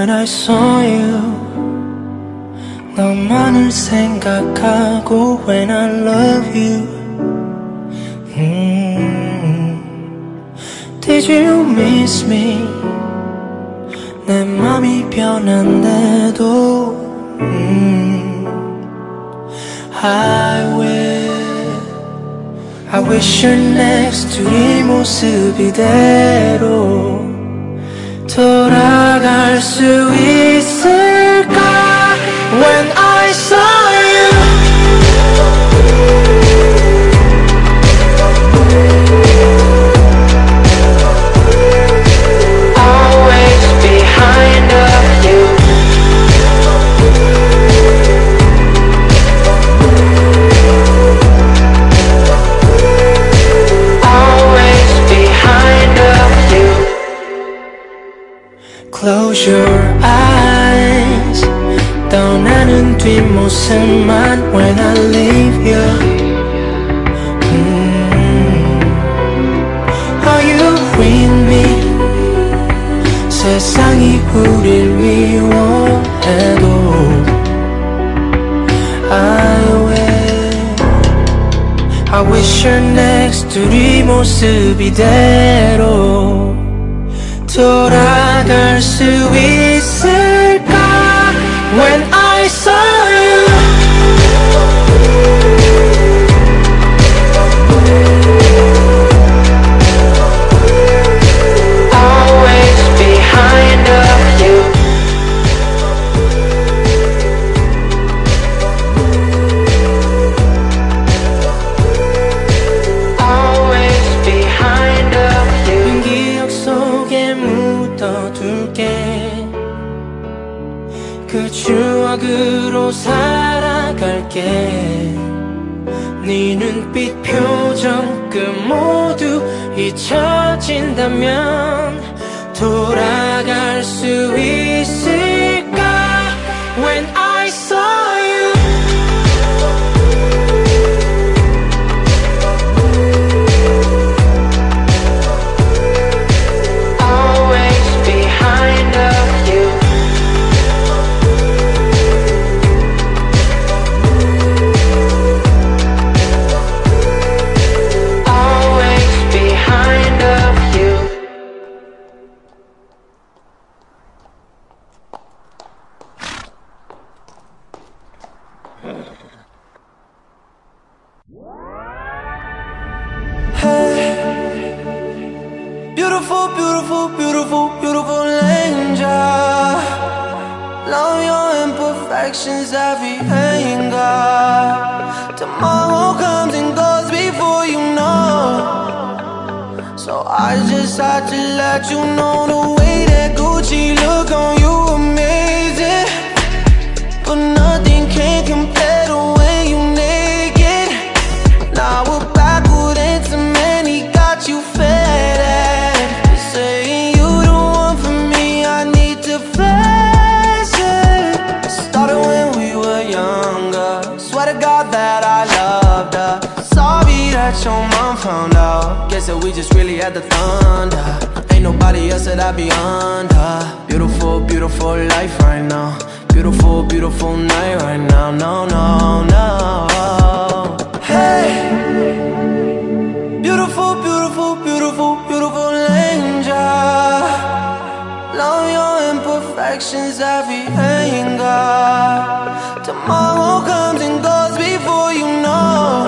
when I saw you. 너만을 생각하고 when I love you. Did you miss me? 내 맘이 변한데도 I wish you're next to 이 모습 이대로 돌아갈 수 있을까? When I saw you, always behind of you. Always behind of you. Close your eyes. 떠나는 뒷모습만 when I leave you. Are you with me? 세상이 우릴 미워해도 I wish you're next to 네 모습 이대로 돌아갈 수 있을까? When I saw you, always behind of you. Always behind of you. 기억 속에 묻어둘게. 그 추억으로 살아갈게. 네 눈빛 표정 그 모두 잊혀진다면 돌아갈 수 있을까? When I saw you, always behind of you. Beautiful, beautiful, beautiful, beautiful angel. Love your imperfections, every anger. Tomorrow comes and goes before you know. So I just had to let you know the way that Gucci look on you amazing. But nothing can compare to when you naked. Now we're backward into many, got you fed. Saying you the one for me, I need to flex it. Started when we were younger. Swear to God that I loved her. Sorry that your mom found out. Guess that we just really had the thunder. Ain't nobody else that I be under. Beautiful, beautiful life right now. Beautiful, beautiful night right now. No, no, no. Hey, beautiful, beautiful, beautiful, beautiful angel. Love your imperfections, every anger. Tomorrow comes and goes before you know.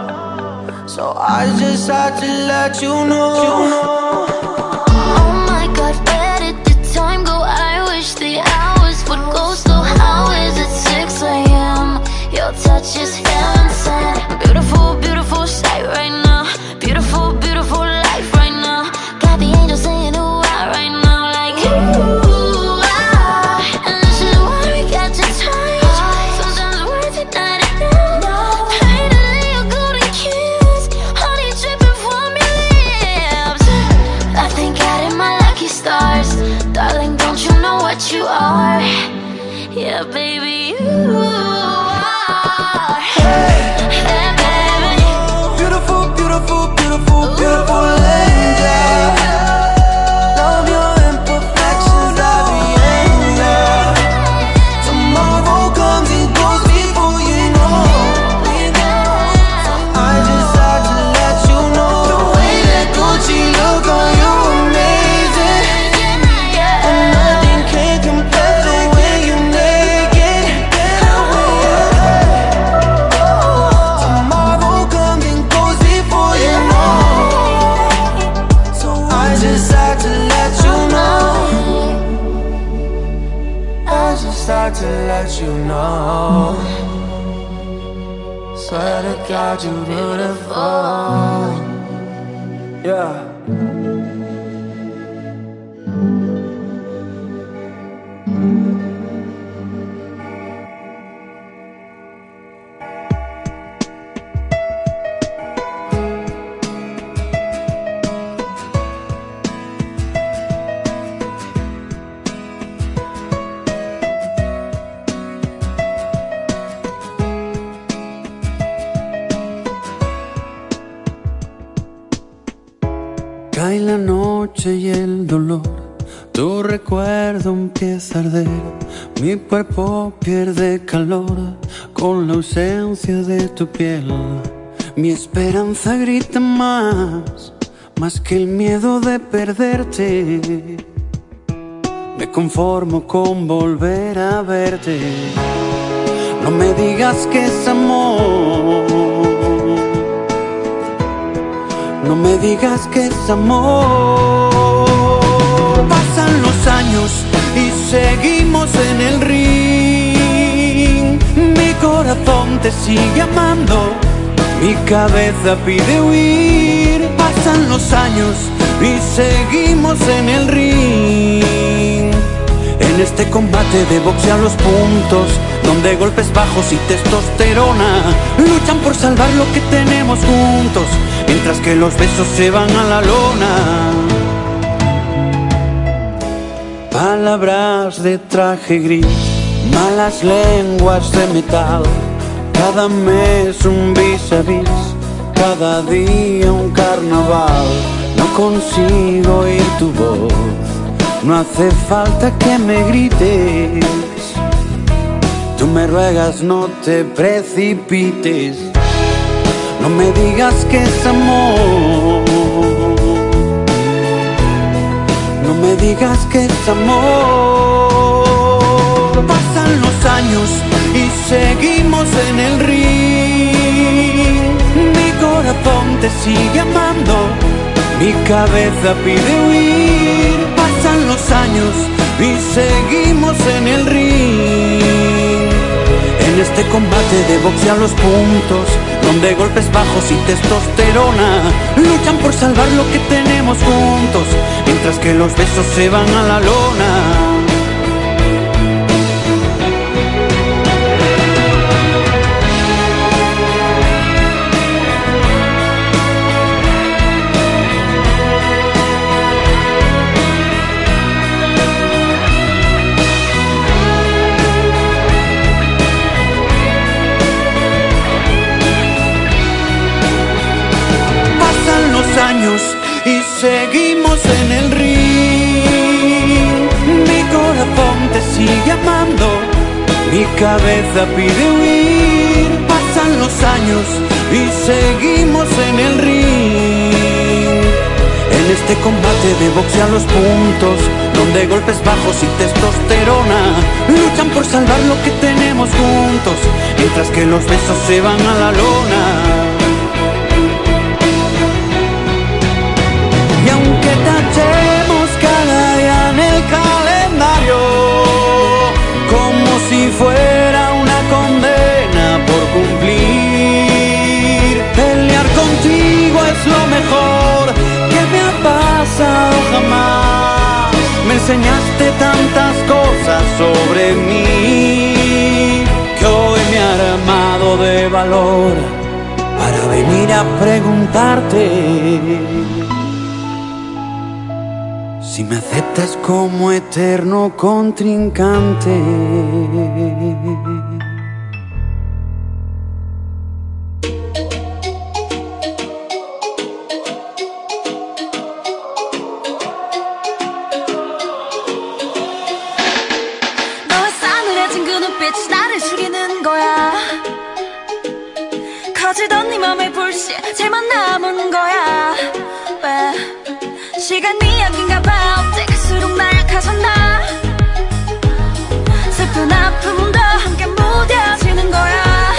So I just had to let you know. Oh my God, where did the time go? I wish the hours would go slow. How is it 6 AM? Your touch is heaven sent. Beautiful, beautiful sight right now. Beautiful, beautiful life right now. Got the angels saying ooh ah right now. Like ooh ah. And this is why we got to touch. Sometimes words are not enough. Finally a golden kiss. Honey dripping from your lips. I thank God in my lucky stars. Darling, don't you know what you are? Yeah, baby, you are. Hey. Swear to God you're beautiful. Yeah. Cae la noche y el dolor, tu recuerdo empieza a arder. Mi cuerpo pierde calor con la ausencia de tu piel. Mi esperanza grita más que el miedo de perderte. Me conformo con volver a verte. No me digas que es amor. No me digas que es amor. Pasan los años y seguimos en el ring. Mi corazón te sigue amando, mi cabeza pide huir. Pasan los años y seguimos en el ring. En este combate de boxeo a los puntos, donde golpes bajos y testosterona luchan por salvar lo que tenemos juntos, mientras que los besos se van a la lona. Palabras de traje gris, malas lenguas de metal. Cada mes un vis a vis, cada día un carnaval. No consigo oír tu voz, no hace falta que me grites. Tú me ruegas no te precipites. No me digas que es amor. No me digas que es amor. Pasan los años y seguimos en el ring. Mi corazón te sigue amando, mi cabeza pide huir. Pasan los años y seguimos en el ring. En este combate de boxeo a los puntos, donde golpes bajos y testosterona luchan por salvar lo que tenemos juntos, mientras que los besos se van a la lona. Años y seguimos en el ring. Mi corazón te sigue amando, mi cabeza pide huir. Pasan los años y seguimos en el ring. En este combate de boxeo a los puntos, donde golpes bajos y testosterona luchan por salvar lo que tenemos juntos, mientras que los besos se van a la lona. Y aunque tachemos cada día en el calendario como si fuera una condena por cumplir, pelear contigo es lo mejor que me ha pasado jamás. Me enseñaste tantas cosas sobre mí que hoy me ha armado de valor para venir a preguntarte si me aceptas como eterno contrincante. 너의 싸늘해진 그 눈빛이 나를 죽이는 거야. 커지던 네 맘의 불씨 제만 남은 거야. 왜 시간이 약인가 봐. 어때갈수록 나약해졌나. 슬픈 아픔도 함께 무뎌지는 거야.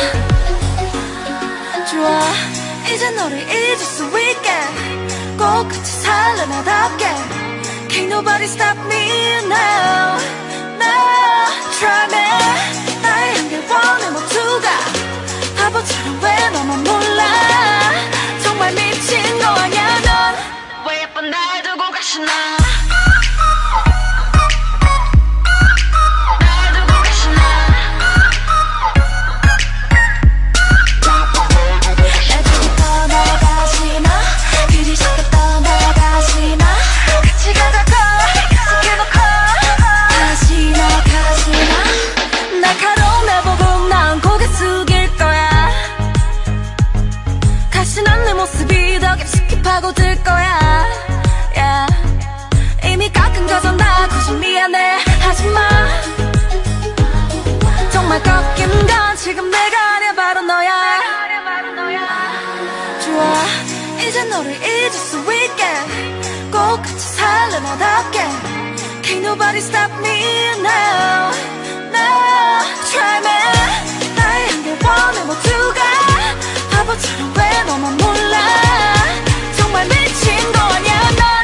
좋아 이제 너를 잊을 수 있게 꼭 같이 살려나답게. Can't nobody stop me now. No try me. 나의 한길 원해 모두가 바보처럼 왜 지금 내가 아니야 바로 너야. 좋아 이제 너를 잊을 수 있게 꼭 같이 살래 너답게. Can't nobody stop me now. No try me. 나의 행복원의 모두가 바보처럼 왜 너만 몰라. 정말 미친 거 아니야 넌.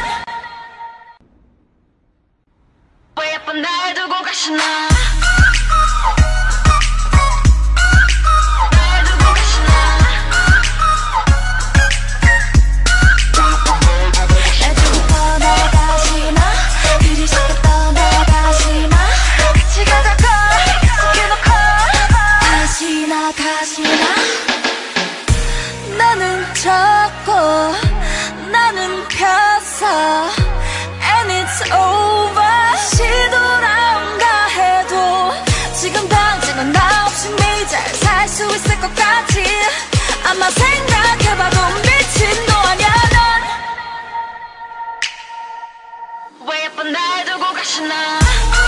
왜 예쁜 날 두고 가시나. 나는 적고 나는 폈어 And it's over. 시돌아온다 해도 지금 당장은 나 없이 잘 살 수 있을 것 같지. 아마 생각해봐도 미친 너 아냐 넌. 왜 예쁜 날 두고 가시나.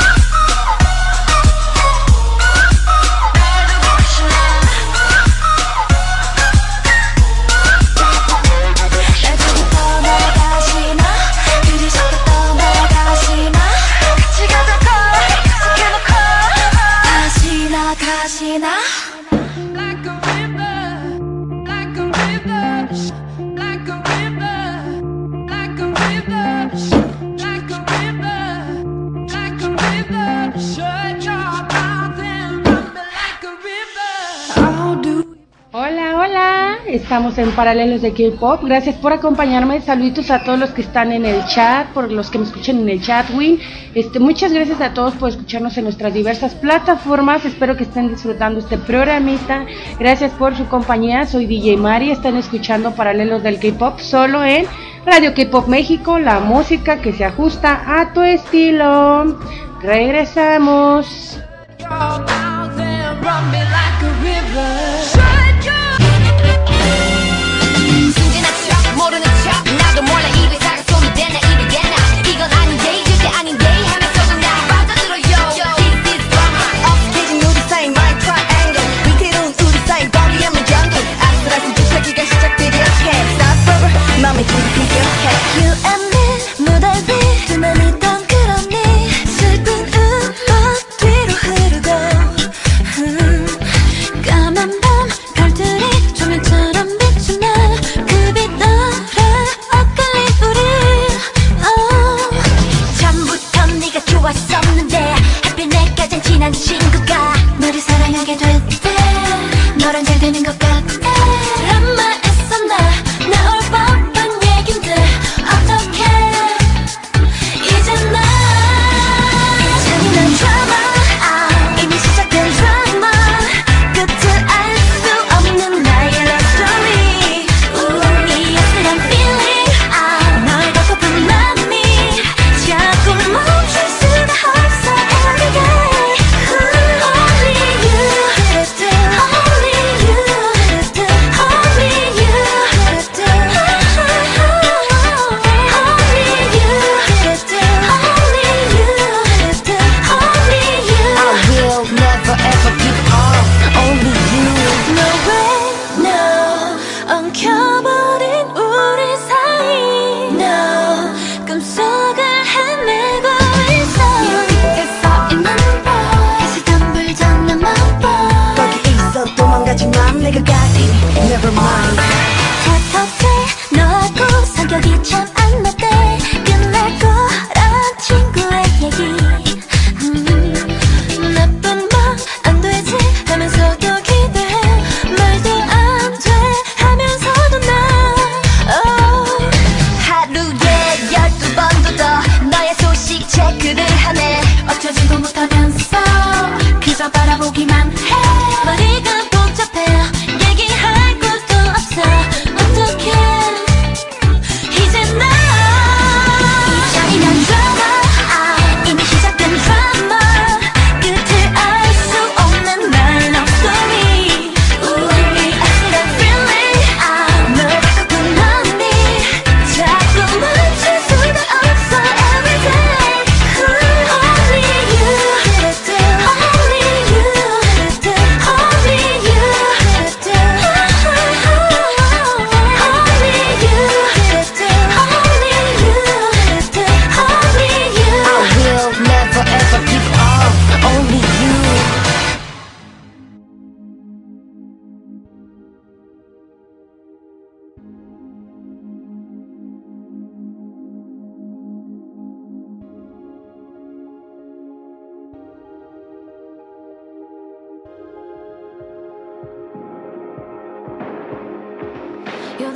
Estamos en Paralelos de K-Pop. Gracias por acompañarme. Saluditos a todos los que están en el chat, por los que me escuchan en el chat, Win. Muchas gracias a todos por escucharnos en nuestras diversas plataformas. Espero que estén disfrutando este programita. Gracias por su compañía. Soy DJ Mari. Están escuchando Paralelos del K-Pop solo en Radio K-Pop México, la música que se ajusta a tu estilo. Regresamos. 모르는 척 나도 몰라 입에 사가 손이 되나 입에 되나 이건 아닌데 절대 아닌데 하면서도 날 빠져들어요. This is drama. 어색해진 우리 사이 my triangle. 위태로운 우리 사이 거리 없는 jungle. 아슬아슬 주차기가 시작되려 Can't stop forever. 맘에 깊이 기억해. You and me 무대 위 두면 있던 그런 네 슬픈 음악 뒤로 흐르고 까만 밤 별들이 조명처럼 비추는 그 빛 좋았었는데 하필 내 가장 친한 친구가 너를 사랑하게 됐대. 너랑 잘 되는 것 같아. 드라마에서 나올 법한 얘긴데 어떡해 이제 나 잔인한 드라마 이미 시작된 드라마 끝을 알 수 없는 나의 love story. 이 어슬한 feeling 널 갖고픈 맘이 자꾸 멈출 수가 없어 every day. Only you, only you, only you, only you. I will never ever give up. Only you. No way, no. 엉켜버린 우리 사이. No. 꿈속을 헤매고 있어. 이렇게 서 있는 법 다시 덤불던 나만 봐. 거기 있어 도망가지 마 내가 가지 Never mind. 탓없지 너하고 성격이 참 안 맞대. 끝날 거란 친구의 얘기. 나쁜 맘 안 되지 하면서도 기대해. 말도 안 돼 하면서도 나 하루에 12번도 더 너의 소식 체크를 하네. 어쩌지도 못하면서 그저 바라보기만 해. 머리가 복잡해.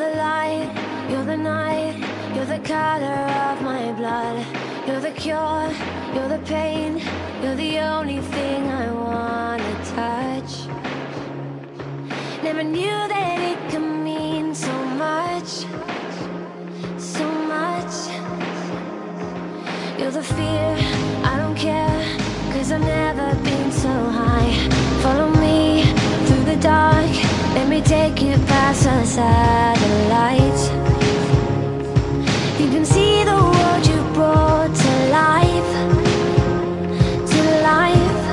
the light, you're the night, you're the color of my blood. You're the cure, you're the pain, you're the only thing I wanna touch. Never knew that it could mean so much, so much. You're the fear, I don't care, 'cause I've never been so high. Follow me through the dark, let me take you past the satellites. You can see the world you brought to life, to life.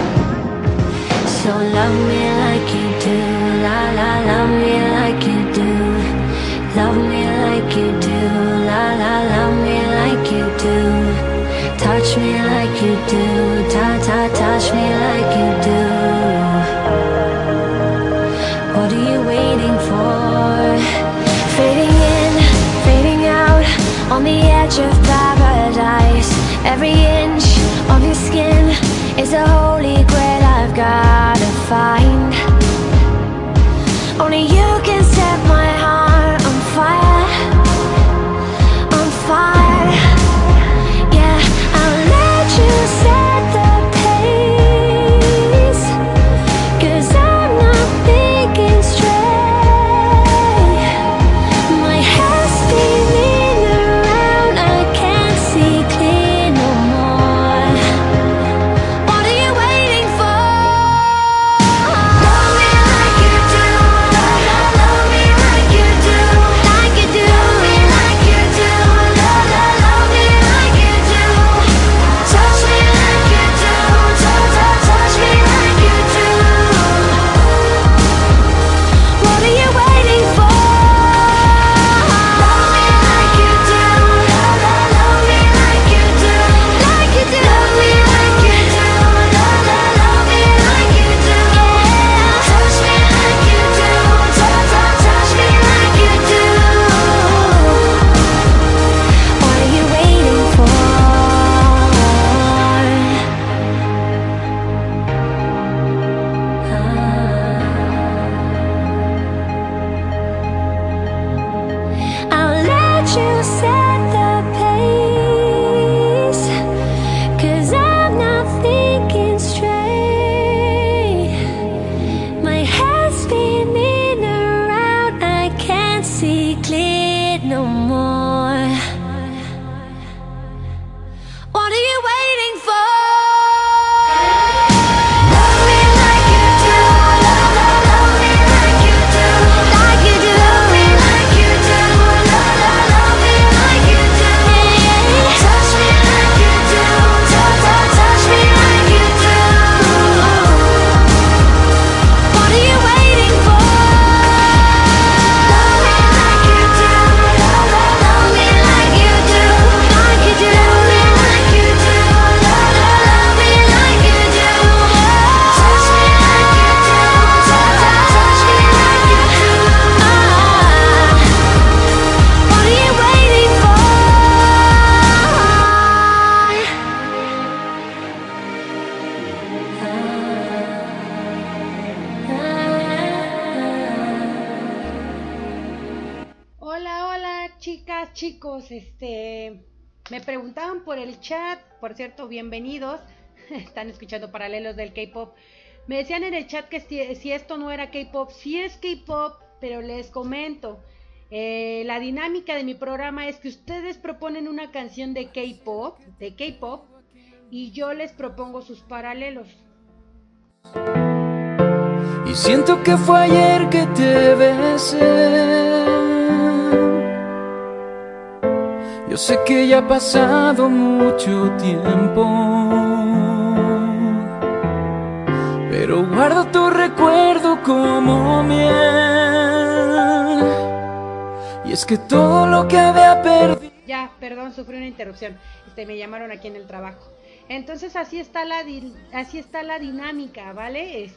So love me like you do, la la, love me like you do. Love me like you do, la la, love me like you do. Touch me like you do, touch me like you do. What are you waiting for? Fading in, fading out, on the edge of paradise. Every inch of your skin is a holy grail I've gotta find. Only you can set my heart on fire, on fire. Yeah, I'll let you set the pace, 'cause I'm not thinking straight. My head's spinning around, I can't see clear no more. What are you waiting for? Love me like you do, love me like you do, like you do. Love me like you do, love me like you do. Touch me like you do, touch me like you do. What are you waiting for? Love me like you do, love me like you do, like you do. Love me like you do, love me like you do. Touch me like you do, touch me like you do. What are you waiting for? I'll let you set the pace, 'cause I'm not thinking straight. My head's spinning around, I can't see clear no more. What are you waiting for? Love me like you do, love me like you do, like you do. Love me like you do, love me like you do. Touch me like you do, touch me like you do. What are you waiting for? Love me like you do, love me like you do, like you do. Love me like you do, love me like you do. Touch me like you do, touch me like you do. What are you waiting for? Hola, hola, chicas, chicos, me preguntaban por el chat, por cierto, bienvenidos, están escuchando Paralelos del K-Pop. Me decían en el chat que si esto no era K-Pop, sí es K-Pop, pero les comento, la dinámica de mi programa es que ustedes proponen una canción de K-Pop, y yo les propongo sus paralelos. Y siento que fue ayer que te besé. Yo sé que ya ha pasado mucho tiempo, pero guardo tu recuerdo como miel. Y es que todo lo que había perdido... Ya, perdón, sufrí una interrupción. Me llamaron aquí en el trabajo. Entonces así está la dinámica, ¿vale?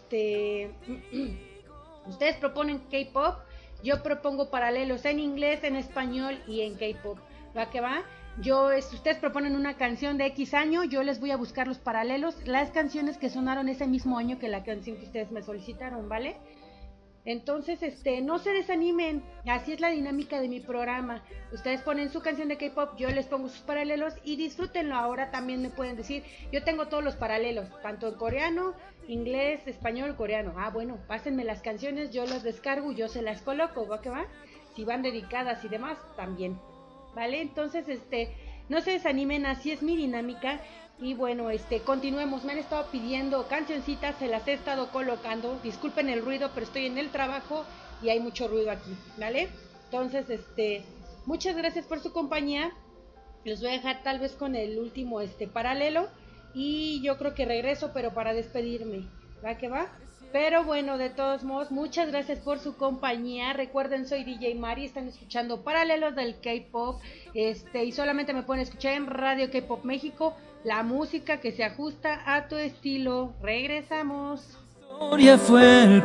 Ustedes proponen K-pop, yo propongo paralelos en inglés, en español y en K-pop. ¿Va que va? Ustedes proponen una canción de X año, yo les voy a buscar los paralelos, las canciones que sonaron ese mismo año que la canción que ustedes me solicitaron, ¿vale? Entonces, no se desanimen, así es la dinámica de mi programa. Ustedes ponen su canción de K-pop, yo les pongo sus paralelos y disfrútenlo. Ahora también me pueden decir, yo tengo todos los paralelos, tanto en coreano, inglés, español, coreano. Ah, bueno, pásenme las canciones, yo las descargo, yo se las coloco, ¿va que va? Si van dedicadas y demás, también, ¿vale? Entonces, no se desanimen, así es mi dinámica. Y bueno, continuemos. Me han estado pidiendo cancioncitas, se las he estado colocando. Disculpen el ruido, pero estoy en el trabajo y hay mucho ruido aquí, ¿vale? Entonces, muchas gracias por su compañía. Los voy a dejar tal vez con el último paralelo y yo creo que regreso, pero para despedirme, ¿va que va? Pero bueno, de todos modos, muchas gracias por su compañía. Recuerden, soy DJ Mari, están escuchando Paralelos del K-Pop, y solamente me pueden escuchar en Radio K-Pop México, la música que se ajusta a tu estilo. Regresamos. La historia fue el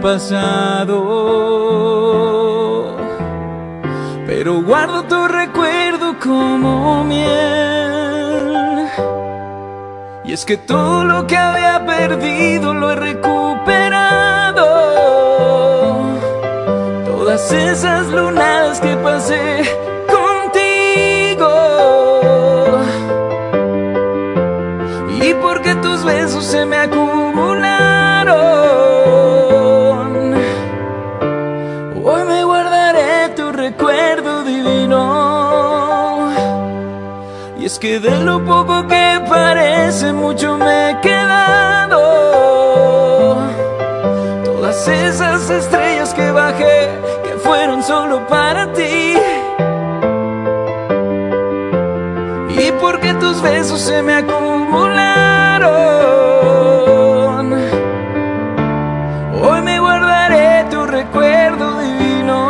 pasado, pero guardo tu recuerdo como miel. Y es que todo lo que había perdido lo he recuperado. Todas esas lunas que pasé contigo. Y porque tus besos se me acumularon, hoy me guardaré tu recuerdo divino. Y es que de lo poco que parece mucho me he quedado. Todas esas estrellas que bajé, que fueron solo para ti. Y porque tus besos se me acumularon, hoy me guardaré tu recuerdo divino.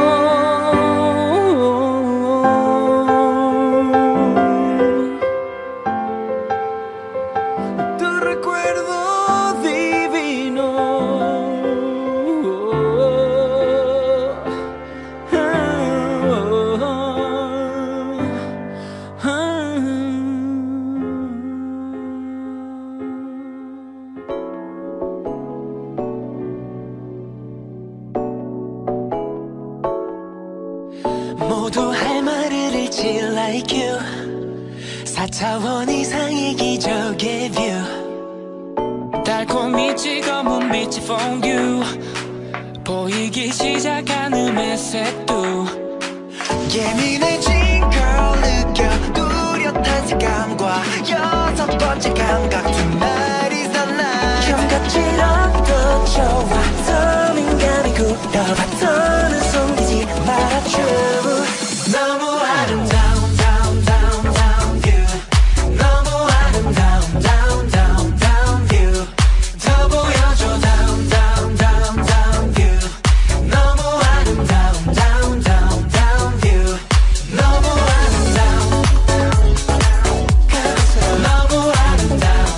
모두 할 말을 잃지 like you 4차원 이상의 기적의 view 달콤히 찍어문 빛이 from you 보이기 시작한 음의 색도 예민해진 걸 느껴 뚜렷한 색감과 여섯 번째 감각 Tonight is the night 형같이 없던 좋아 더 민감히 굳어봐 더는 숨기지 말아줘 너무 아름다운 down down down view 너무 아름다운 down down down view 더 보여줘 down down down down view 너무 아름다운 down down down view 너무 아름다운 너무 아름다운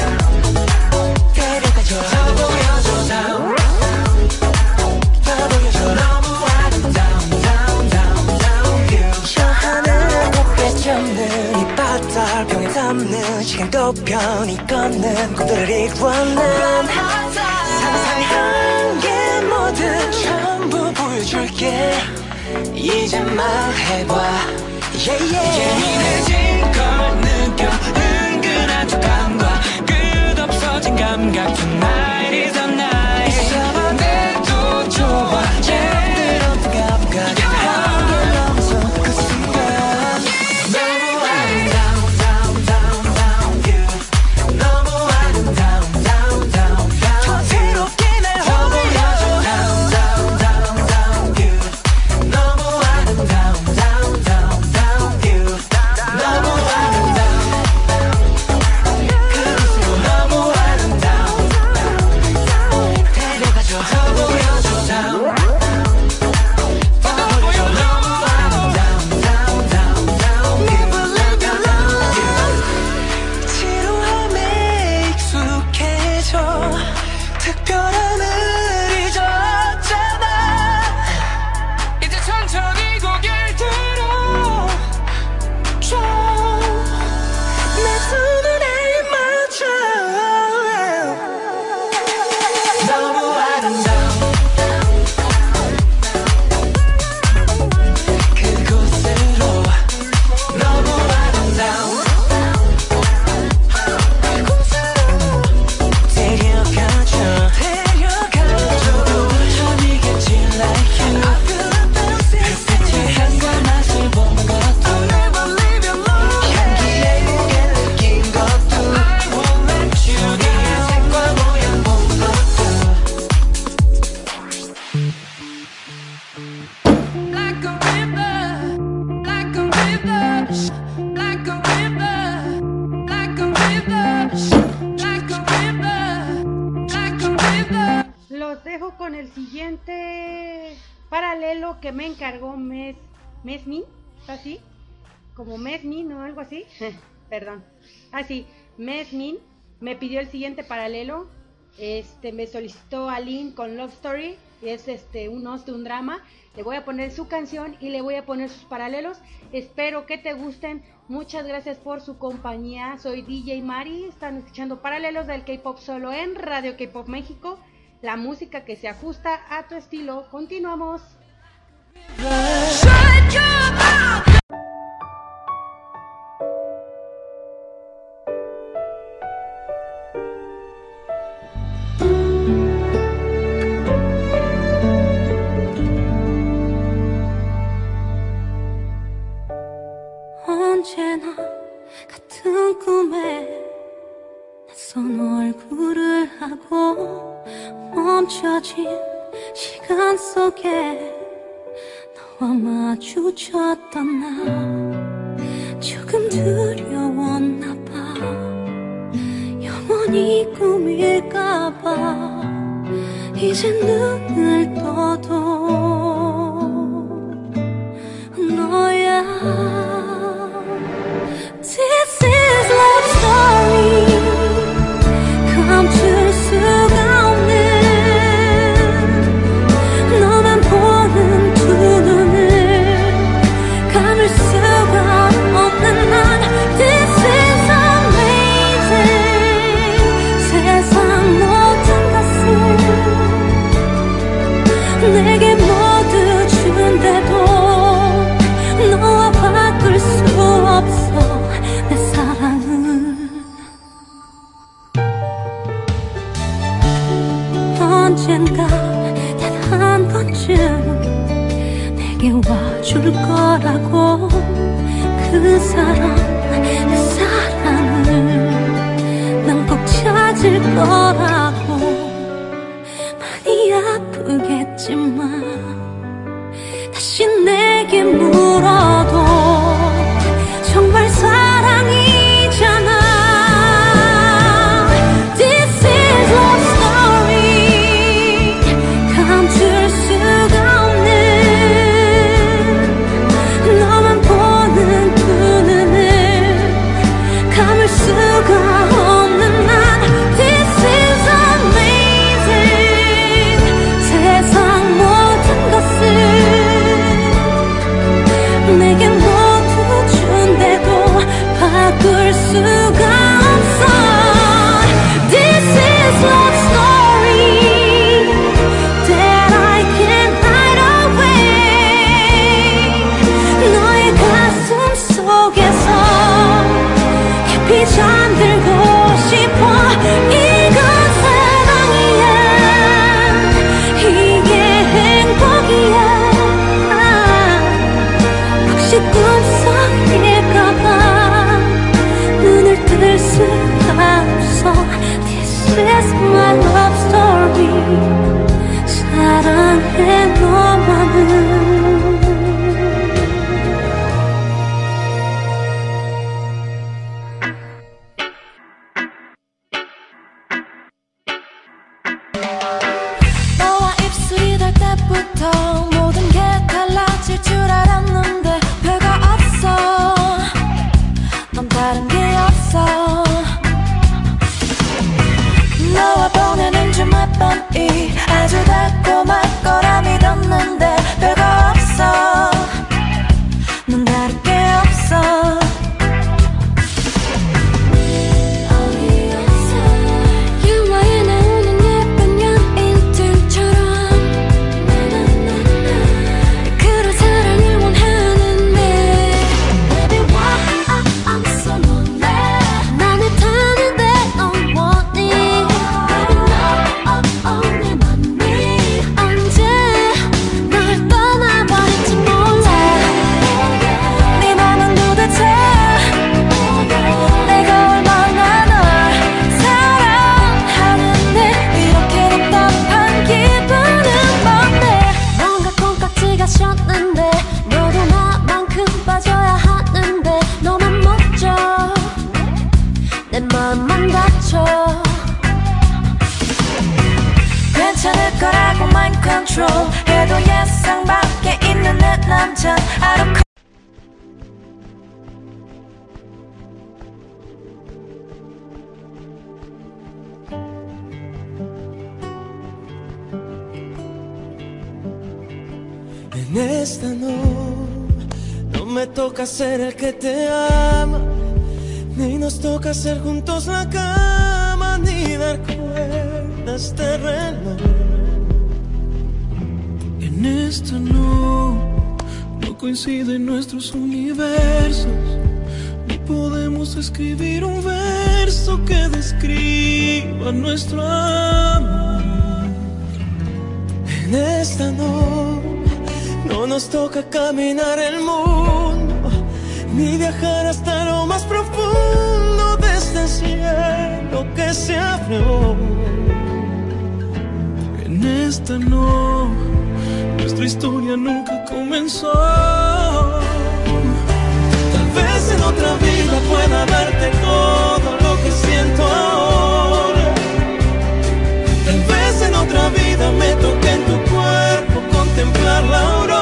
데려가줘 더 보여줘 down 더 보여줘 너무 아름다운 down down down view 저 하늘을 곱게 접는 이 바다 병에 담는 시간도 편히 걷는 꿈들을 이뤄낸 상상한 게 뭐든 전부 보여줄게 이제 말해봐 예민해진 걸 느껴 은근한 촉감과 끝없어진 감각 Tonight is the night 있어봐도 좋아 제대로 감각 한게 넘어서 그 순간 너무 아름다운 down down down view 너무 아름다운 down down down 더 새롭게 날 보여줘 down down down down view 너무 아름다운 down down down view 너무 아름다운 그 모습 너무 아름다운 paralelo que me encargó Mesmin, así, como Mesmin o algo así, perdón, así, Mesmin me pidió el siguiente paralelo, me solicitó Aline con Love Story, y es un drama. Le voy a poner su canción y le voy a poner sus paralelos. Espero que te gusten. Muchas gracias por su compañía. Soy DJ Mari. Están escuchando Paralelos del K-Pop solo en Radio K-Pop México. La música que se ajusta a tu estilo. Continuamos. 언제나 같은 꿈에 낯선 얼굴을 하고 멈춰진 시간 속에 너와 마주쳤던 나 조금 두려웠나 봐. 영원히 꿈일까봐 이제 눈을 떠도 너야. This is love story. 감출 수가 없는 너만 보는 두 눈을 감을 수가 없는 난. This is amazing. 세상 모든 것을 내게 모두 준대도 너와 바꿀 수 없어. 언젠가 단 한 번쯤 내게 와줄 거라고. 그 사랑을 난 꼭 찾을 거라고. 많이 아프겠지만 다시 내게 물어도 정말 사랑이잖아. This is love story. 감출 수가 없는 너만 보는 두 눈을 감을 수가 없는 난. This is amazing. 세상 모든 것을 내게 모두 준대도 바꿀 수가 없어. This is love story that I can't hide away. 너의 가슴 속에서 깊이 잠들고 싶어. 이건 사랑이야. 이게 행복이야. 혹시 꿈속일까봐 눈을 뜰 수가 없어. This is my love story. 사랑해 너만을. 너와 입술이 닿을 때부터 모든 게 달라질 줄 알았는데 별거 없어. 넌 다른 게 없어. 너와 보내는 주말 밤이 아주 달콤할 거라 믿었는데 별거 없어. 넌 다른 게 없어. 영화에 나오는 예쁜 연인들처럼 그런 사랑을 원하는데 Baby why I'm so lonely. 나는 타는데 넌 원해. Baby no, 내 맘이 언제 널 떠나버릴지 몰라. 네 맘은 도대체 내가 얼마나 널 사랑하는데 이렇게 답답한 기분은 뭔데. 뭔가 콩깍지가 셨는데 너도 나만큼 빠져야 하는데 너만 멋져. 내 마음만 다쳐. 괜찮을 거라고 mind control 해도 반찬 out of En esta no me toca ser el que te ama, ni nos toca hacer juntos la cama, ni dar cuerdas de reloj. En esta no coinciden nuestros universos, ni podemos escribir un verso que describa nuestro amor. En esta no nos toca caminar el mundo, ni viajar hasta lo más profundo de este cielo que se abrió. En esta no, nuestra historia nunca comenzó. Tal vez en otra vida pueda darte todo lo que siento ahora. Tal vez en otra vida me toque en tu cuerpo contemplar la aurora.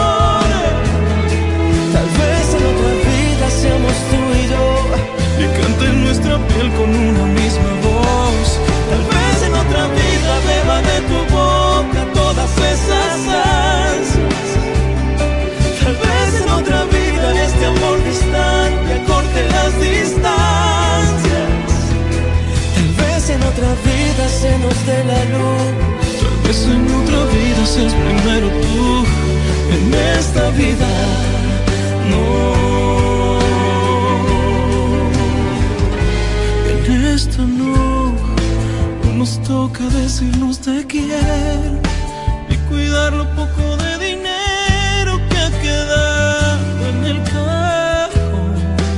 Tal vez en otra vida seamos tú y yo, y cante en nuestra piel con una misma voz. Tal vez en otra vida beba de tu boca todas esas ansias. Tal vez en otra vida este amor distante acorte las distancias. Tal vez en otra vida se nos dé la luz. Tal vez en otra vida seas primero tú. En esta vida no. En esta no nos toca decirnos te quiero y cuidar lo poco de dinero que ha quedado en el cajón.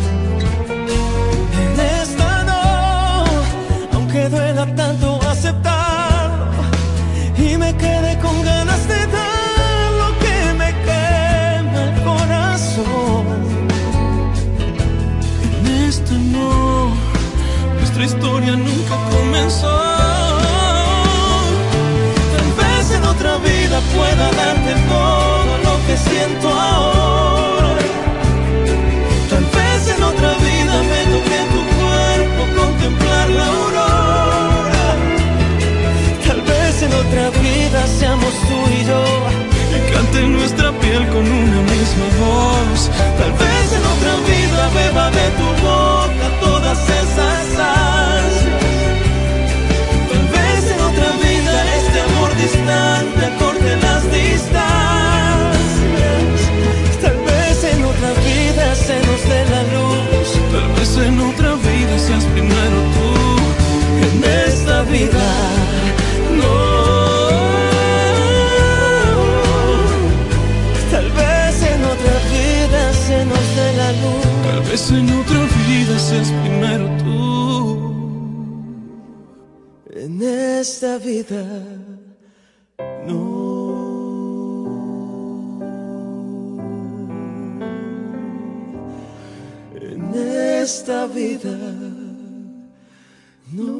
En esta no, aunque duela tanto aceptarlo y me quedé con ganas de dar lo que me quema el corazón. En esta no, nuestra historia nunca comenzó. Tal vez en otra vida pueda darte todo lo que siento ahora. Tal vez en otra vida me toque en tu cuerpo contemplar la aurora. Tal vez en otra vida seamos tú y yo, y cante en nuestra piel con una misma voz. tal vez en otra vida beba de tu boca todas esas ansias. Tal vez en otra vida este amor distante acorte las distancias. Tal vez en otra vida se nos dé la luz. Tal vez en otra vida seas primero tú. En esta vida no. Tal vez en otra vida se nos dé la luz. Tal vez en otra vida seas primero tú. En esta vida no. En esta vida no.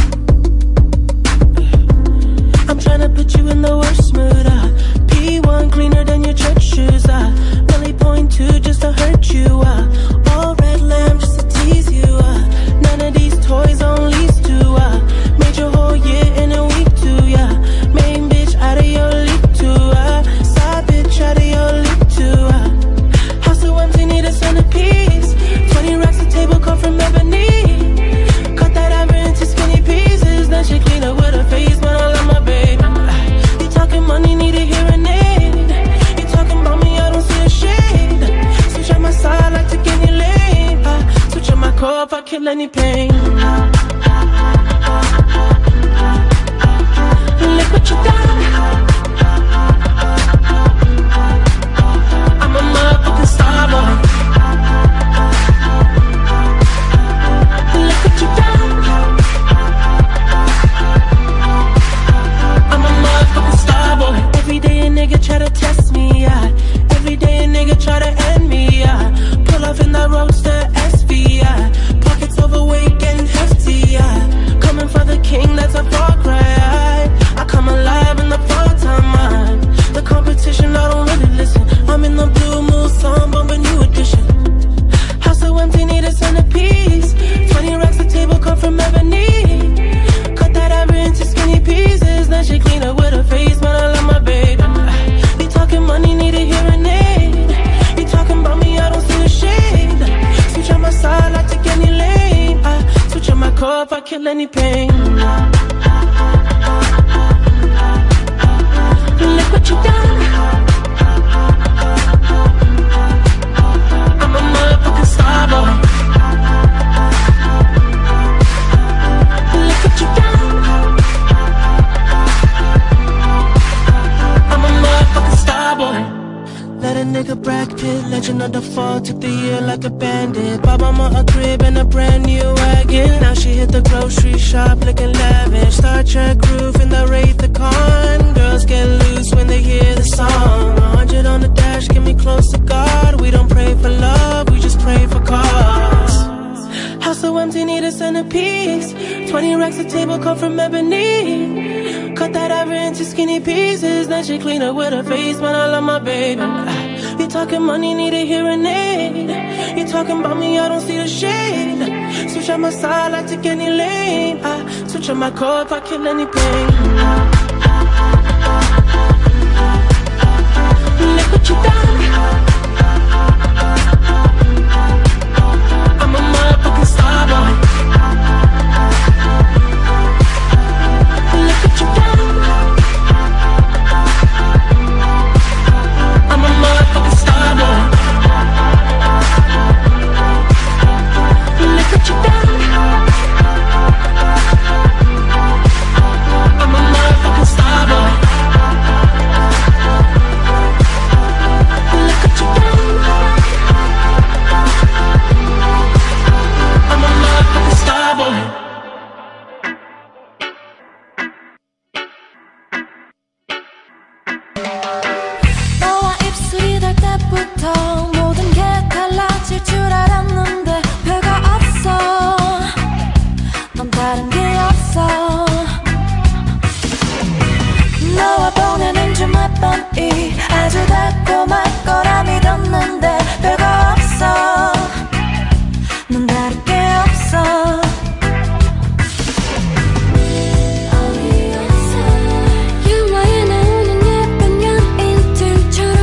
I'm tryna put you in the worst mood. P1 cleaner than your church shoes. Really point to just to hurt you. All red lamb just to tease you. None of these toys on lease to. Made your whole year in a week too. Yeah, main bitch out of your league too. Side bitch out of your league too. House so empty, need a centerpiece. 20 racks a table come from ebony. Cut that amber into skinny pieces. Then she clean up with her face, but I love my baby. You talking money, need a hearing aid. You talking about me, I don't see a shade. Switch on my side, like take any lane. Switch on my core if I kill any pain. Look what you done. I'm a motherfucking star boy. Look what you done. I'm a motherfucking star boy. Every day a nigga try to test me, yeah. Every day a nigga try to end me, yeah. Pull off in that roadster SV, yeah. Pockets overweight, getting hefty, yeah. Coming for the king, that's a far cry. I come alive in the part-time mind. The competition, I don't really listen. I'm in the blue kill any pain. Look what you done. I'm a motherfucking star boy. Look what you done. I'm a motherfucking star boy. Let a nigga Brad Pitt, legend of the fall, took the year like a bandit. Bought mama a crib and a brand new wagon. Now she hit the grocery shop looking lavish. Star Trek roof in the Wraith the Con. Girls get loose when they hear the song. 100 on the dash, get me close to God. We don't pray for love, we just pray for cause. House so empty, need a centerpiece. 20 racks of table come from ebony. Cut that ever into skinny pieces. Then she clean up with her face, man, I love my baby. You talking money, need a hearing aid. You talking about me, I don't see the shade. Switch on my side, I take any lane. I switch on my core if I kill any pain. Look what you done. I'm a motherfucking star boy. Look what you done. I'm a motherfucking star boy. Look what you done. I'm a motherfucking star boy. Look what you done. I'm a motherfucking star boy. 너와 입술이 닿을 때부터 모든 게 달라질 줄 알았는데 별거 없어. 넌 다른 게 없어. 너와 보내는 주말 밤이 아주 달콤할 거라 믿었는데 별거 없어. 넌 다른 게 없어. 영화에 나오는 예쁜 연인들처럼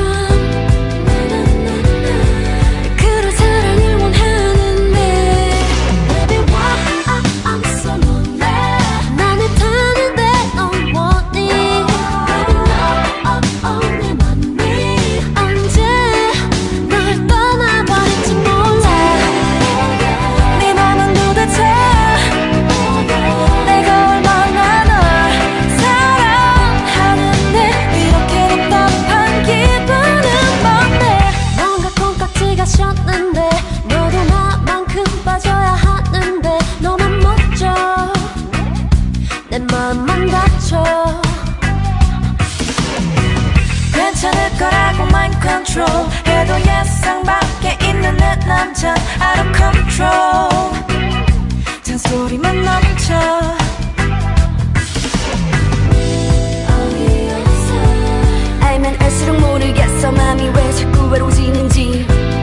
그런 사랑을 원하는데 Baby why I'm so lonely. 나는 타는데 넌 원해. Baby no only 맘이 언제 널 떠나버릴지 몰라. 네 맘은 도대체 내가 얼마나 널 사랑하는데 이렇게 답답한 기분은 뭔데. 뭔가 콩깍지가 셨는데 너도 나만큼 빠져야 하는데 너만 멋져. 내 마음만 다쳐. 괜찮을 거라고 mind control 해도 예상 밖에 있는 내 남자 out of control. 잔소리만 넘쳐. 알면 알수록 모르겠어 맘이 왜 자꾸 외로워지는지.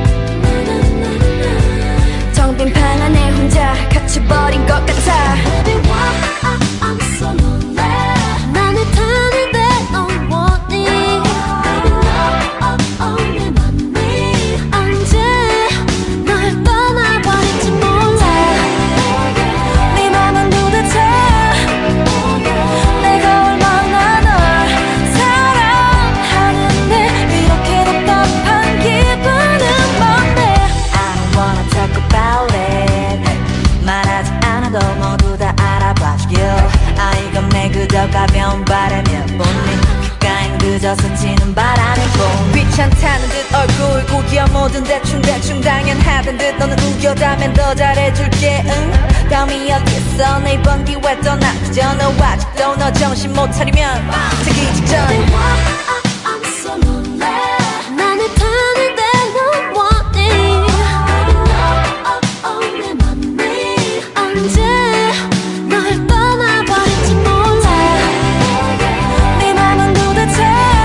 텅 빈 방 안에 혼자 갇혀버린 것 같아. Baby why I'm so lonely. 나는 타는데 넌 원해. Baby no only 맘이 언제 널 떠나버릴지 몰라. 네 맘은 도대체 내가 얼마나 널 사랑하는데 이렇게 답답한 기분은 뭔데. I don't wanna talk about it. 말하지 않아도 모두 다 알아봐주길. 아 이건 내 그저 가벼운 바람일 뿐인 귓가엔 그저 스치는 바람일 뿐. 귀찮다는 듯 얼굴 구겨 뭐든 대충대충 당연하던 듯 너는 우겨다면 더 잘해줄게. 응 다음이 어딨어 내 이번 기회 떠나 그저 너 아직도 너 정신 못 차리면 자기 직전. Baby why I'm so lonely. 나는 타는데 넌 원해. Baby no only 맘이 언제 널 떠나버릴지 몰라. 네 맘은 도대체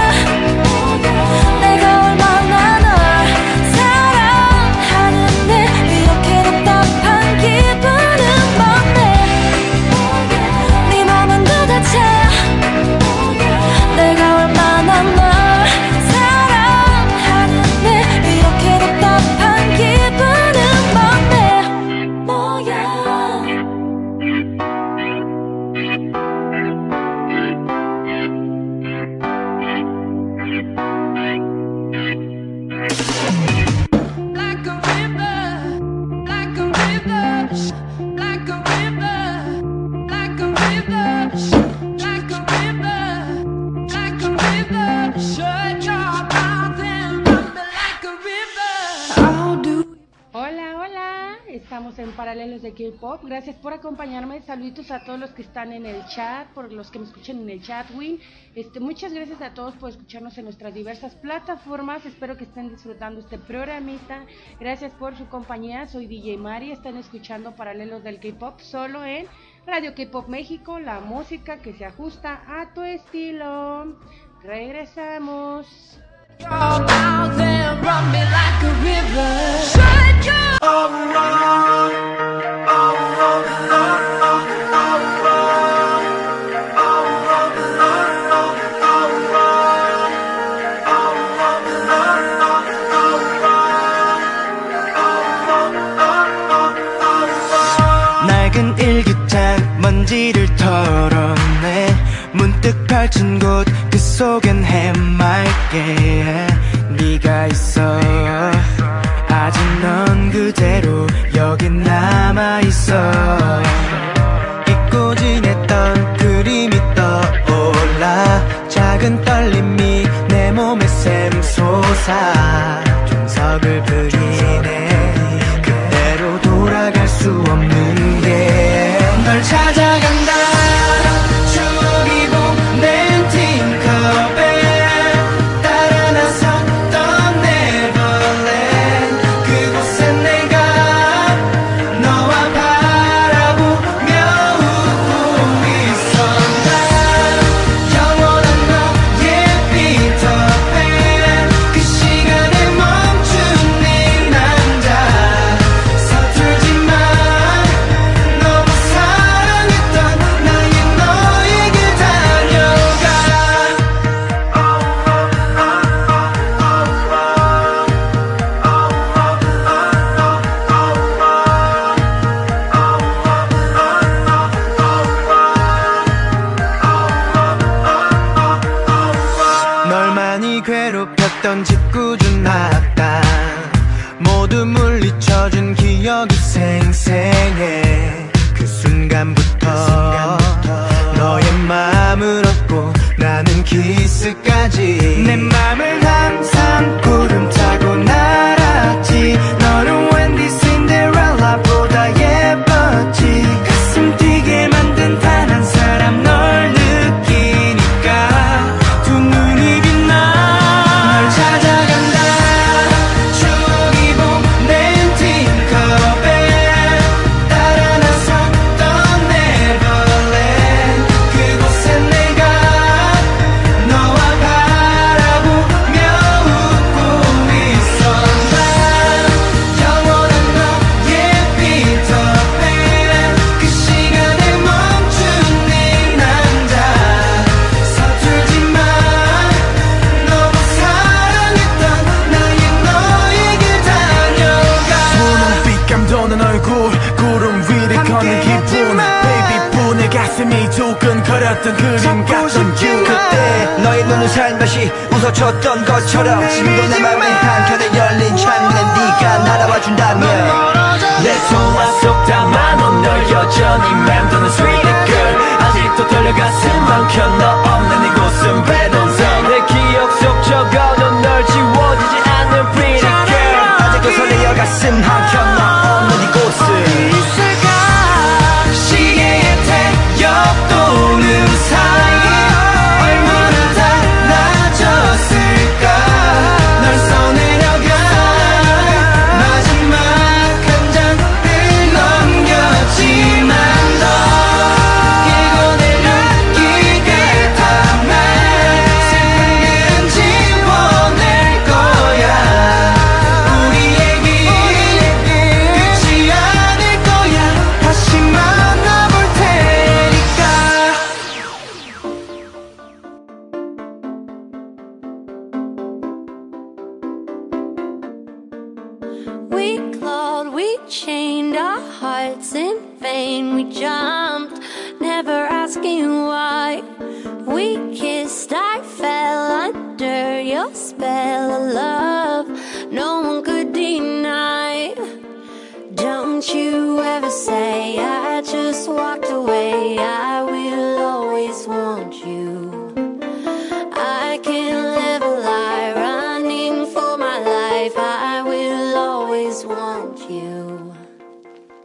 내가 얼마나 널 사랑하는데 이렇게 답답한 기분은 뭔데. 네 맘은 도대체 내가 얼마나 널 estamos en Paralelos de K-Pop. Gracias por acompañarme. Saluditos a todos los que están en el chat, por los que me escuchan en el chat, Win. Muchas gracias a todos por escucharnos en nuestras diversas plataformas. Espero que estén disfrutando este programita. Gracias por su compañía. Soy DJ Mari. Están escuchando Paralelos del K-Pop solo en Radio K-Pop México, la música que se ajusta a tu estilo. Regresamos. 낡은 일기장 먼지를 털어내 문득 펼친 곳 그 속엔 해맑게 네가 있어 아직 넌 그대로 여기 남아있어 잊고 지냈던 그림이 떠올라 작은 떨림이 내 몸에 샘솟아 정석을 부리네 그대로 돌아갈 수 없는 게 널 찾아간다 추억이 봄낸 팅커벨 따라 나섰던 네버랜드 그곳에 내가 너와 바라보며 웃고 있어 난 영원한 너의 피터팬 그 시간에 멈춘 네 남자 서툴지만 너무 사랑했던 나의 너에게 달려가 널 많이 괴롭혔던 짓궂은 악당 모두 물리쳐준 기억이 생생해 그 순간부터 너의 마음을 얻고 나는 키스까지 내 맘을 항상 구름 타고 날았지 너는 웬디 신데렐라보다 예뻤지 가슴 뛰게 만든 단 한 사람 널 느끼니까 두 눈이 빛나 널 찾아간다 추억이 봄낸 팅커벨 따라 나섰던 네버랜드 그곳에 내가 너와 바라보며 웃고 있어 난 영원한 너의 피터팬 그 시간에 멈춘 네 남자 서툴지만 너무 사랑했던 나의 너에게 달려가 분홍빛 감도는 얼굴 구름 위를 걷는 기분 베이비뿐 내 가슴이 두근거렸던 그림 같던 you 그때 너의 눈은 살며시 웃어줬던 것처럼 지금도 내 맘의 한켠에 열린 창문에 네가 날아와 준다면 내 통화 속 담아놓은 널 여전히 맴도는 sweet girl 아직도 떨려 가슴 한켠 너 없는 이곳은 배동성 내 기억 속 적어놓은 널 지워지지 않는 pretty girl 아직도 설레어 가슴 한켠 너 없는 이곳은 시계의 태엽 도는 사이 얼마나 달라졌을까 널 써내려가 마지막 한 장을 넘겼지만 더 길고 내린 길게 담아 슬픈 지워낼 거야 우리 얘기 끝이 아닐 거야 다시 만나볼 테니까 We clawed, we chained our hearts in vain. We jumped, never asking why. We kissed, I fell under your spell of love. No one could deny. Don't you ever say I just walked away. I will always want you. I can't live a lie, running for my life. I will always want you.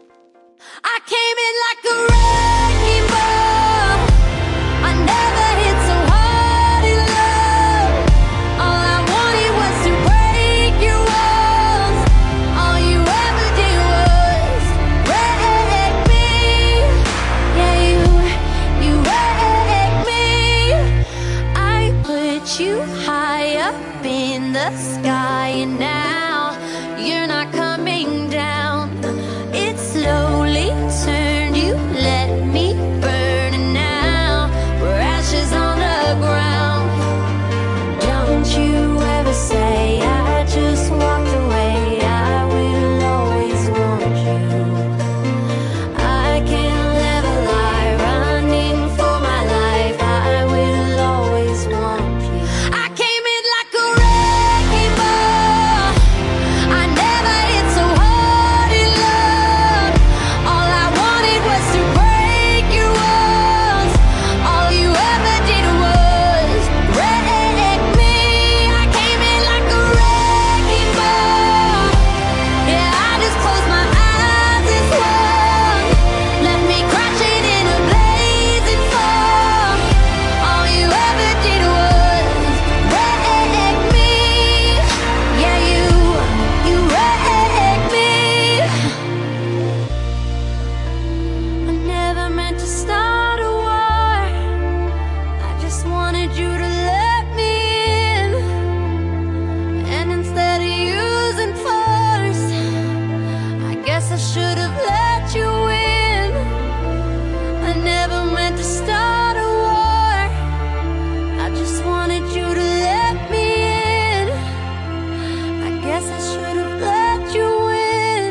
in the sky, and now you're not coming down. It slowly turned, you let me burn, and now we're ashes on the ground. Don't you ever say I just walked away, I will always want you. I can't live a lie, running for my life, I will always want you. I came in like a wrecking ball, I never hit so hard in love. All I wanted was to break your walls, all you ever did was wreck me. I came in like a wrecking ball, yeah, I just closed my eyes and swung, left me crashing in a blazing fall. All you ever did was wreck me. Yeah, you wrecked me. I never meant to start a war, I just wanted you to let me in, and instead of using force, I guess I should have let you in. I never meant to start a war, I just wanted you to let me in. I guess I should have let you in.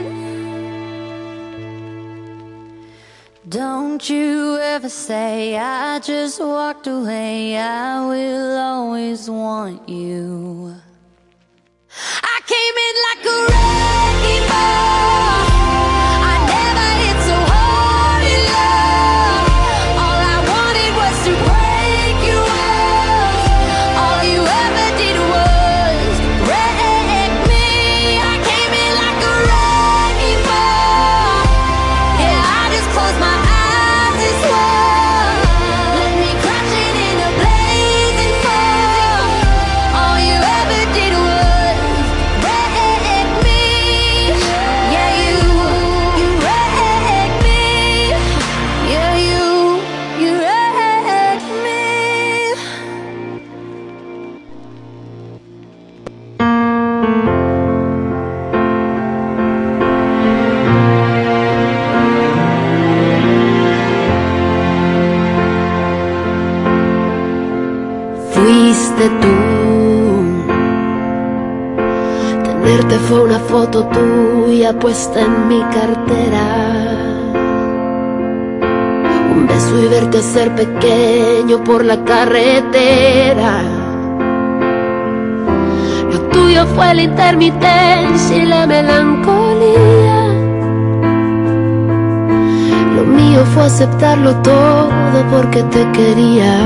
Don't you ever say I just walked away, I will always want you. I came in like a wrecking ball, I never hit so hard in love. All I wanted was to break your walls, all you ever did was wreck me. I came in like a wrecking ball, yeah, I just closed my eyes and swung, left me crashing in a blazing fall. All you ever did was wreck me. Yeah, you wrecked me. Yeah, you wrecked me. Fuiste tú. Tenerte fue una foto tuya puesta en mi cartera, un beso y verte ser pequeño por la carretera. Lo tuyo fue la intermitencia y la melancolía, lo mío fue aceptarlo todo porque te quería.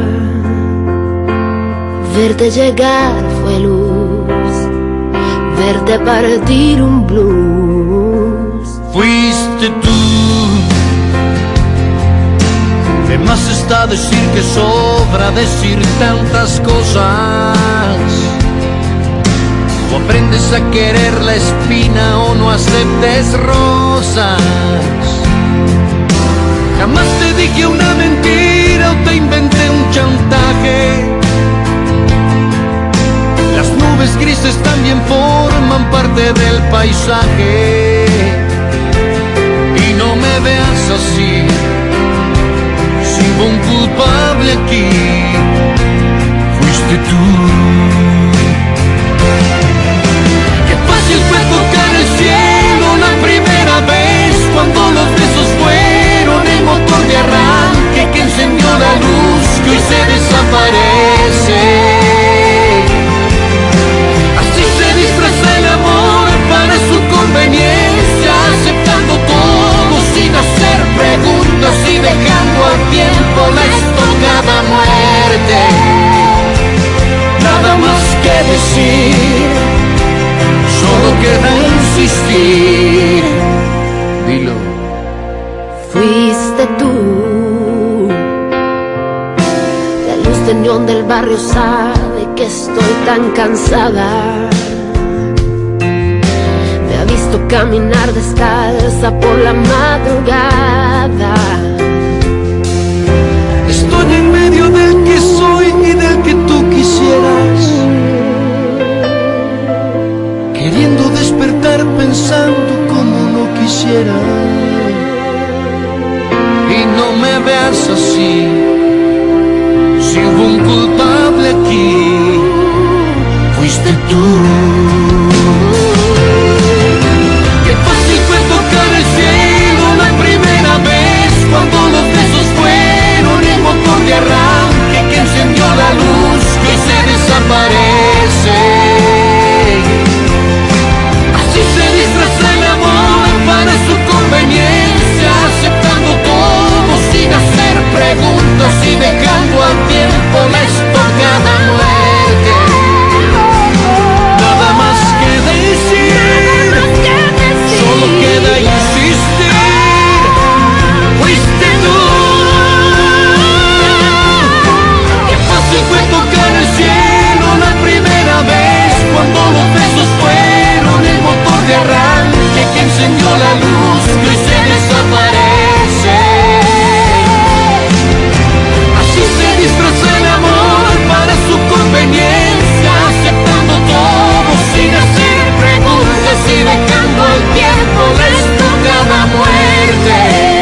Verte llegar fue luz, verte partir un blues. Fuiste tú. De más está decir que sobra decir tantas cosas. O aprendes a querer la espina o no aceptes rosas. Jamás te dije una mentira o te inventé un chantaje. Las nubes grises también forman parte del paisaje. Y no me veas así, si hubo un culpable aquí, fuiste tú. Qué fácil fue tocar el cielo la primera vez, cuando los besos fueron el motor de arranque que encendió la luz que hoy se desaparece. El amor para su conveniencia, aceptando todo sin hacer preguntas y dejando al tiempo la estocada muerte. Nada más que decir, solo queda insistir. Dilo. Fuiste tú. La luz de neón del barrio sabe que estoy tan cansada. Caminar descalza por la madrugada. Estoy en medio del que soy y del que tú quisieras. muero pensando como no quisiera. Y no me veas así, si hubo un culpable aquí, fuiste tú. Qué fácil fue tocar el cielo la primera vez, cuando los besos fueron el motor de arranque que encendió la luz que hoy se desaparece. Así se disfraza el amor para su conveniencia, aceptando todo sin hacer preguntas y dejando al tiempo la estocada muerte. Nada más que decir, solo queda insistir, fuiste tú. Qué fácil fue tocar el cielo la primera vez, cuando los besos fueron el motor de arranque que encendió la luz que hoy se desaparece. Así se disfraza el amor para su conveniencia, aceptando todo sin hacer preguntas y dejando al tiempo la estocada muerte.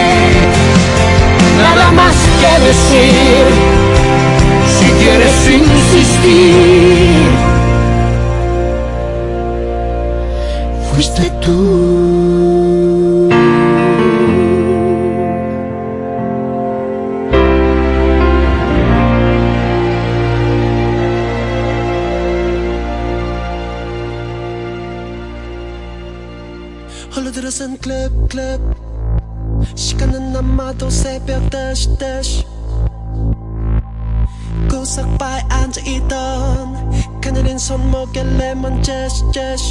Nada más que decir, si quieres insistir, fuiste tú. 흘러들어선 클럽 시간은 남아도 새벽 다시 구석바에 앉아있던 그녀는 손목에 레몬 제시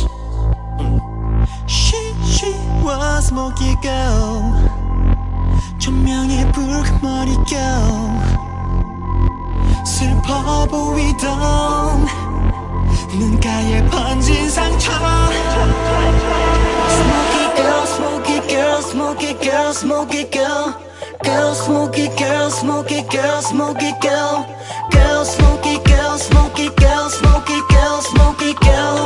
She was smoky girl, 조명의 붉은 머리 girl, 슬퍼 보이던 눈가에 번진 상처. Smoky girl, smoky girl, smoky girl, smoky girl, girl, smoky girl, smoky girl, smoky girl, girl, smoky girl, smoky girl, smoky girl, smoky girl.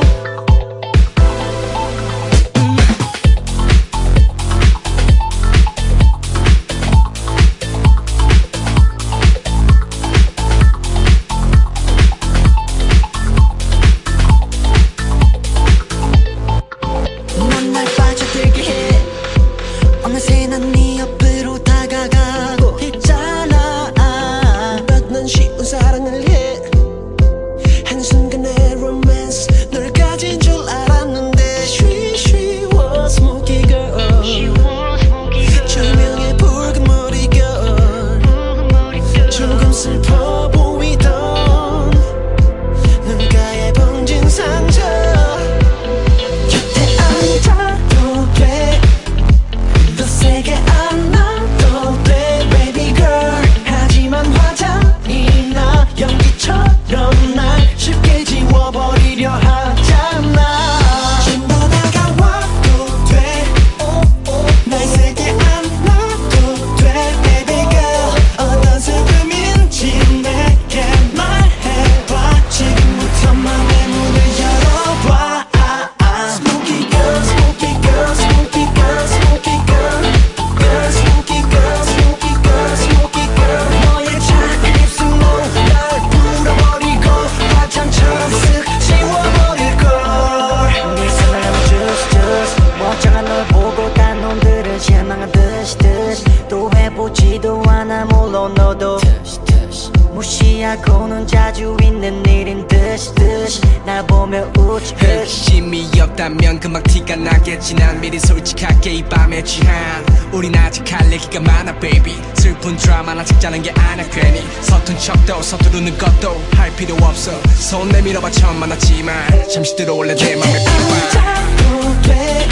무시하고는 자주 있는 일인 듯이 날 보며 웃지 의심이 없다면 금방 티가 나겠지. 난 미리 솔직할게 이 밤에 취한 우린 아직 할 얘기가 많아 baby. 슬픈 드라마나 찍자는 게 아니야 괜히 서툰 척도 서두르는 것도 할 필요 없어. 손 내밀어봐 처음 만났지만 잠시 들어올래 내 맘에 비바.